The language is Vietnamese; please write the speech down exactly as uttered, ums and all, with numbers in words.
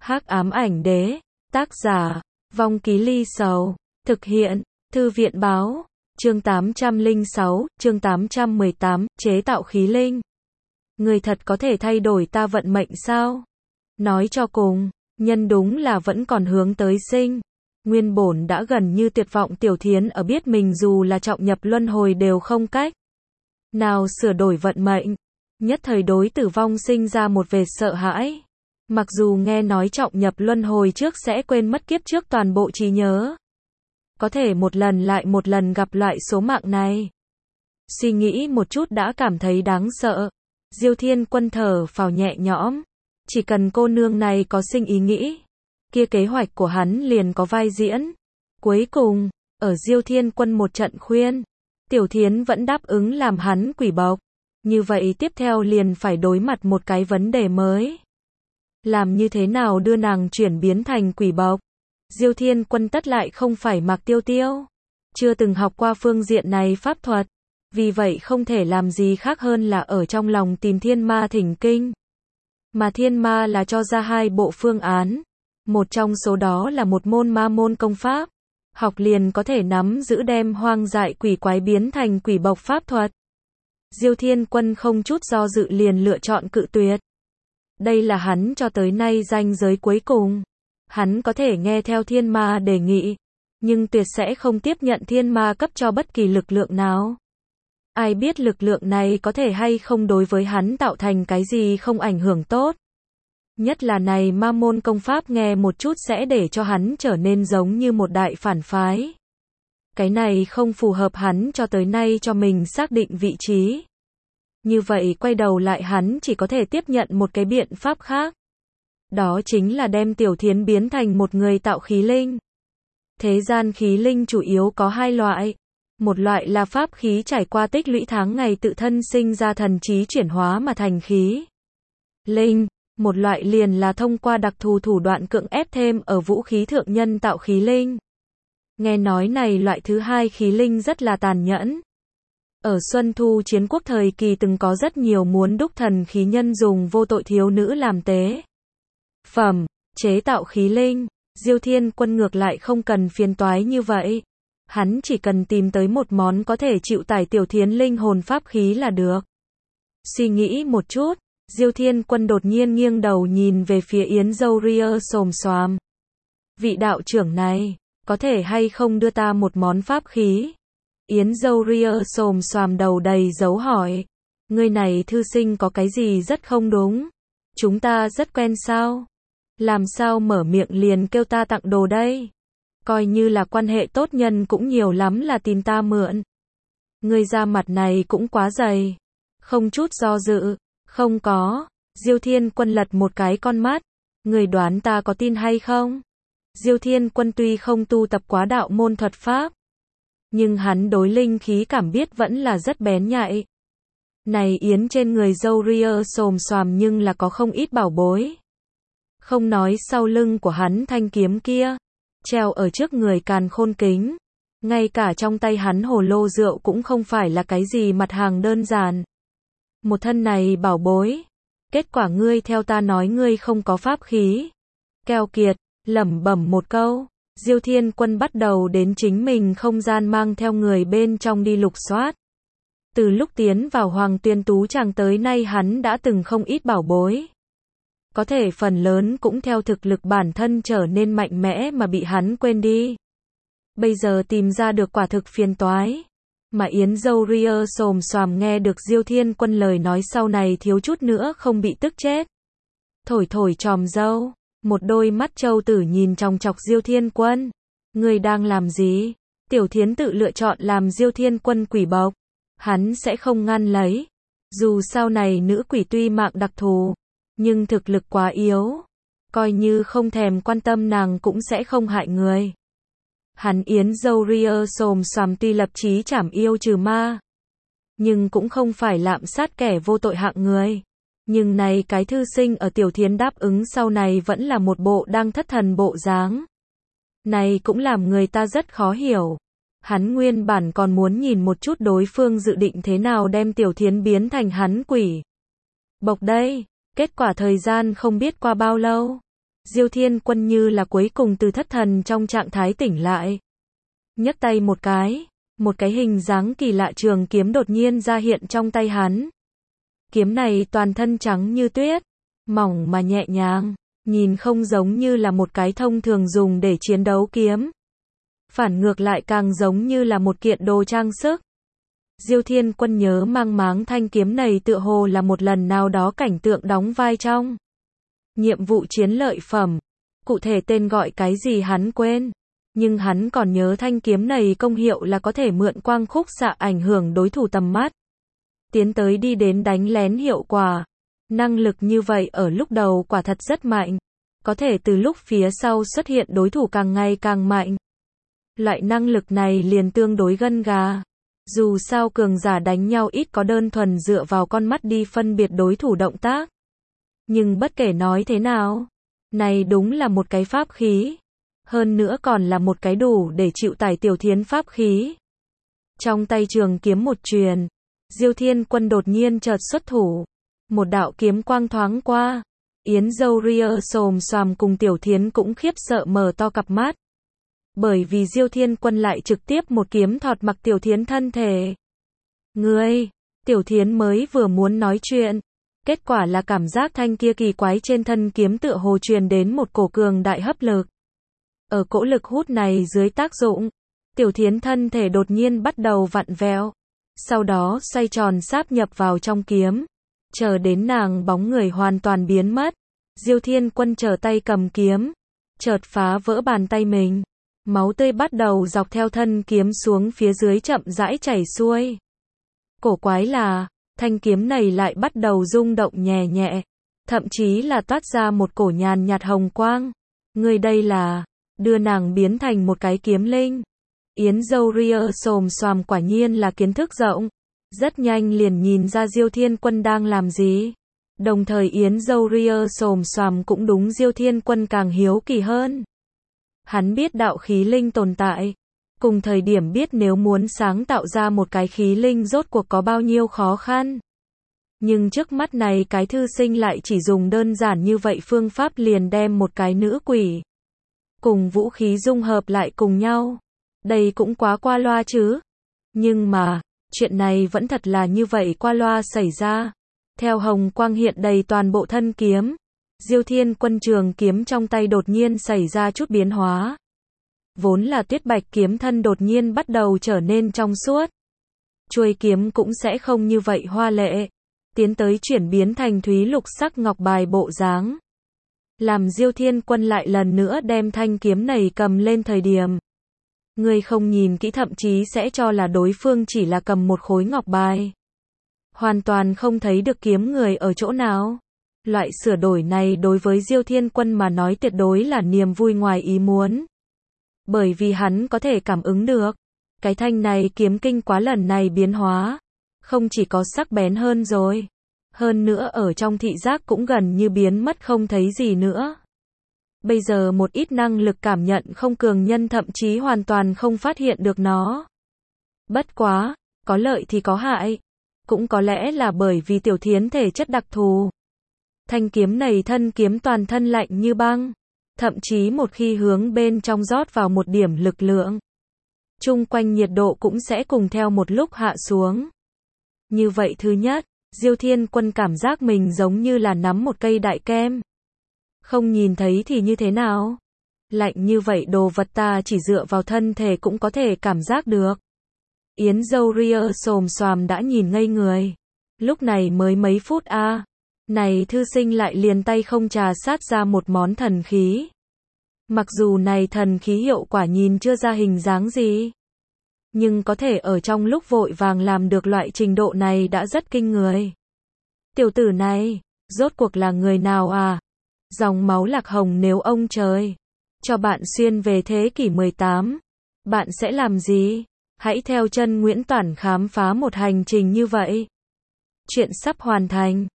Hắc ám ảnh đế, tác giả, Vong Ký Ly Sầu, thực hiện, Thư viện báo, chương tám trăm lẻ sáu, chương tám trăm mười tám, chế tạo khí linh. Người thật có thể thay đổi ta vận mệnh sao? Nói cho cùng, nhân đúng là vẫn còn hướng tới sinh. Nguyên bổn đã gần như tuyệt vọng Tiểu Thiến ở biết mình dù là trọng nhập luân hồi đều không cách nào sửa đổi vận mệnh. Nhất thời đối tử vong sinh ra một vệt sợ hãi. Mặc dù nghe nói trọng nhập luân hồi trước sẽ quên mất kiếp trước toàn bộ trí nhớ. Có thể một lần lại một lần gặp loại số mạng này. Suy nghĩ một chút đã cảm thấy đáng sợ. Diêu Thiên Quân thở phào nhẹ nhõm. Chỉ cần cô nương này có sinh ý nghĩ, kia kế hoạch của hắn liền có vai diễn. Cuối cùng, ở Diêu Thiên Quân một trận khuyên, Tiểu Thiến vẫn đáp ứng làm hắn quỷ bộc. Như vậy tiếp theo liền phải đối mặt một cái vấn đề mới. Làm như thế nào đưa nàng chuyển biến thành quỷ bộc? Diêu Thiên Quân tất lại không phải Mạc Tiêu Tiêu. Chưa từng học qua phương diện này pháp thuật. Vì vậy không thể làm gì khác hơn là ở trong lòng tìm thiên ma thỉnh kinh. Mà thiên ma là cho ra hai bộ phương án. Một trong số đó là một môn ma môn công pháp. Học liền có thể nắm giữ đem hoang dại quỷ quái biến thành quỷ bộc pháp thuật. Diêu Thiên Quân không chút do dự liền lựa chọn cự tuyệt. Đây là hắn cho tới nay ranh giới cuối cùng. Hắn có thể nghe theo thiên ma đề nghị, nhưng tuyệt sẽ không tiếp nhận thiên ma cấp cho bất kỳ lực lượng nào. Ai biết lực lượng này có thể hay không đối với hắn tạo thành cái gì không ảnh hưởng tốt. Nhất là này ma môn công pháp nghe một chút sẽ để cho hắn trở nên giống như một đại phản phái. Cái này không phù hợp hắn cho tới nay cho mình xác định vị trí. Như vậy quay đầu lại hắn chỉ có thể tiếp nhận một cái biện pháp khác. Đó chính là đem Tiểu Thiến biến thành một người tạo khí linh. Thế gian khí linh chủ yếu có hai loại. Một loại là pháp khí trải qua tích lũy tháng ngày tự thân sinh ra thần trí chuyển hóa mà thành khí linh. Một loại liền là thông qua đặc thù thủ đoạn cưỡng ép thêm ở vũ khí thượng nhân tạo khí linh. Nghe nói này loại thứ hai khí linh rất là tàn nhẫn. Ở Xuân Thu chiến quốc thời kỳ từng có rất nhiều muốn đúc thần khí nhân dùng vô tội thiếu nữ làm tế phẩm, chế tạo khí linh. Diêu Thiên Quân ngược lại không cần phiền toái như vậy. Hắn chỉ cần tìm tới một món có thể chịu tải Tiểu Thiến linh hồn pháp khí là được. Suy nghĩ một chút, Diêu Thiên Quân đột nhiên nghiêng đầu nhìn về phía Yến Dâu Ria xồm xoàm. Vị đạo trưởng này, có thể hay không đưa ta một món pháp khí? Yến Dâu Ria xồm xoàm đầu đầy dấu hỏi. Người này thư sinh có cái gì rất không đúng? Chúng ta rất quen sao? Làm sao mở miệng liền kêu ta tặng đồ đây? Coi như là quan hệ tốt nhân cũng nhiều lắm là tìm ta mượn. Người da mặt này cũng quá dày. Không chút do dự. Không có. Diêu Thiên Quân lật một cái con mắt. Người đoán ta có tin hay không? Diêu Thiên Quân tuy không tu tập quá đạo môn thuật pháp, nhưng hắn đối linh khí cảm biết vẫn là rất bén nhạy. Này Yến trên người Dâu Ria xồm xoàm nhưng là có không ít bảo bối. Không nói sau lưng của hắn thanh kiếm kia, treo ở trước người càn khôn kính. Ngay cả trong tay hắn hồ lô rượu cũng không phải là cái gì mặt hàng đơn giản. Một thân này bảo bối. Kết quả ngươi theo ta nói ngươi không có pháp khí. Keo kiệt, lẩm bẩm một câu. Diêu Thiên Quân bắt đầu đến chính mình không gian mang theo người bên trong đi lục soát. Từ lúc tiến vào Hoàng Tuyên Tú Tràng tới nay hắn đã từng không ít bảo bối. Có thể phần lớn cũng theo thực lực bản thân trở nên mạnh mẽ mà bị hắn quên đi. Bây giờ tìm ra được quả thực phiền toái. Mà Yến Dâu Ria xồm xoàm nghe được Diêu Thiên Quân lời nói sau này thiếu chút nữa không bị tức chết. Thổi thổi tròm dâu, một đôi mắt trâu tử nhìn chòng chọc Diêu Thiên Quân. Người đang làm gì? Tiểu Thiến tự lựa chọn làm Diêu Thiên Quân quỷ bộc. Hắn sẽ không ngăn lấy. Dù sau này nữ quỷ tuy mạng đặc thù, nhưng thực lực quá yếu. Coi như không thèm quan tâm nàng cũng sẽ không hại người. Hắn Yến Dâu Ria xồm xoàm tuy lập chí trảm yêu trừ ma, nhưng cũng không phải lạm sát kẻ vô tội hạng người. Nhưng này cái thư sinh ở Tiểu Thiến đáp ứng sau này vẫn là một bộ đang thất thần bộ dáng. Này cũng làm người ta rất khó hiểu. Hắn nguyên bản còn muốn nhìn một chút đối phương dự định thế nào đem Tiểu Thiến biến thành hắn quỷ bộc đây. Kết quả thời gian không biết qua bao lâu, Diêu Thiên Quân như là cuối cùng từ thất thần trong trạng thái tỉnh lại. Nhấc tay một cái, một cái hình dáng kỳ lạ trường kiếm đột nhiên ra hiện trong tay hắn. Kiếm này toàn thân trắng như tuyết, mỏng mà nhẹ nhàng, nhìn không giống như là một cái thông thường dùng để chiến đấu kiếm. Phản ngược lại càng giống như là một kiện đồ trang sức. Diêu Thiên Quân nhớ mang máng thanh kiếm này tựa hồ là một lần nào đó cảnh tượng đóng vai trong nhiệm vụ chiến lợi phẩm. Cụ thể tên gọi cái gì hắn quên. Nhưng hắn còn nhớ thanh kiếm này công hiệu là có thể mượn quang khúc xạ ảnh hưởng đối thủ tầm mắt. Tiến tới đi đến đánh lén hiệu quả. Năng lực như vậy ở lúc đầu quả thật rất mạnh. Có thể từ lúc phía sau xuất hiện đối thủ càng ngày càng mạnh. Loại năng lực này liền tương đối gân gà. Dù sao cường giả đánh nhau ít có đơn thuần dựa vào con mắt đi phân biệt đối thủ động tác. Nhưng bất kể nói thế nào, này đúng là một cái pháp khí. Hơn nữa còn là một cái đủ để chịu tải Tiểu Thiến pháp khí. Trong tay trường kiếm một truyền, Diêu Thiên Quân đột nhiên chợt xuất thủ. Một đạo kiếm quang thoáng qua. Yến Dâu ria xồm xoàm cùng Tiểu Thiến cũng khiếp sợ mở to cặp mắt. Bởi vì Diêu Thiên Quân lại trực tiếp một kiếm thọt mặc Tiểu Thiến thân thể. Ngươi, Tiểu Thiến mới vừa muốn nói chuyện. Kết quả là cảm giác thanh kia kỳ quái trên thân kiếm tựa hồ truyền đến một cổ cường đại hấp lực. Ở cỗ lực hút này dưới tác dụng, Tiểu Thiến thân thể đột nhiên bắt đầu vặn vẹo. Sau đó xoay tròn sáp nhập vào trong kiếm. Chờ đến nàng bóng người hoàn toàn biến mất. Diêu Thiên Quân trở tay cầm kiếm. Chợt phá vỡ bàn tay mình. Máu tươi bắt đầu dọc theo thân kiếm xuống phía dưới chậm rãi chảy xuôi. Cổ quái là, thanh kiếm này lại bắt đầu rung động nhẹ nhẹ. Thậm chí là toát ra một cổ nhàn nhạt hồng quang. Người đây là, đưa nàng biến thành một cái kiếm linh. Yến Dâu ria xồm xoàm quả nhiên là kiến thức rộng. Rất nhanh liền nhìn ra Diêu Thiên Quân đang làm gì. Đồng thời Yến Dâu ria xồm xoàm cũng đúng Diêu Thiên Quân càng hiếu kỳ hơn. Hắn biết đạo khí linh tồn tại. Cùng thời điểm biết nếu muốn sáng tạo ra một cái khí linh rốt cuộc có bao nhiêu khó khăn. Nhưng trước mắt này cái thư sinh lại chỉ dùng đơn giản như vậy phương pháp liền đem một cái nữ quỷ cùng vũ khí dung hợp lại cùng nhau. Đây cũng quá qua loa chứ. Nhưng mà, chuyện này vẫn thật là như vậy qua loa xảy ra. Theo hồng quang hiện đầy toàn bộ thân kiếm, Diêu Thiên Quân trường kiếm trong tay đột nhiên xảy ra chút biến hóa. Vốn là tuyết bạch kiếm thân đột nhiên bắt đầu trở nên trong suốt. Chuôi kiếm cũng sẽ không như vậy hoa lệ. Tiến tới chuyển biến thành thúy lục sắc ngọc bài bộ dáng. Làm Diêu Thiên Quân lại lần nữa đem thanh kiếm này cầm lên thời điểm. Người không nhìn kỹ thậm chí sẽ cho là đối phương chỉ là cầm một khối ngọc bài. Hoàn toàn không thấy được kiếm người ở chỗ nào. Loại sửa đổi này đối với Diêu Thiên Quân mà nói tuyệt đối là niềm vui ngoài ý muốn. Bởi vì hắn có thể cảm ứng được. Cái thanh này kiếm kinh quá lần này biến hóa. Không chỉ có sắc bén hơn rồi. Hơn nữa ở trong thị giác cũng gần như biến mất không thấy gì nữa. Bây giờ một ít năng lực cảm nhận không cường nhân thậm chí hoàn toàn không phát hiện được nó. Bất quá, có lợi thì có hại. Cũng có lẽ là bởi vì Tiểu Thiến thể chất đặc thù. Thanh kiếm này thân kiếm toàn thân lạnh như băng. Thậm chí một khi hướng bên trong rót vào một điểm lực lượng, chung quanh nhiệt độ cũng sẽ cùng theo một lúc hạ xuống. Như vậy thứ nhất, Diêu Thiên Quân cảm giác mình giống như là nắm một cây đại kem. Không nhìn thấy thì như thế nào? Lạnh như vậy đồ vật ta chỉ dựa vào thân thể cũng có thể cảm giác được. Yến Dâu ria xồm xoàm đã nhìn ngây người. Lúc này mới mấy phút a à. Này thư sinh lại liền tay không trà sát ra một món thần khí. Mặc dù này thần khí hiệu quả nhìn chưa ra hình dáng gì. Nhưng có thể ở trong lúc vội vàng làm được loại trình độ này đã rất kinh người. Tiểu tử này, rốt cuộc là người nào à? Dòng máu Lạc Hồng nếu ông trời cho bạn xuyên về thế kỷ mười tám, bạn sẽ làm gì? Hãy theo chân Nguyễn Toản khám phá một hành trình như vậy. Chuyện sắp hoàn thành.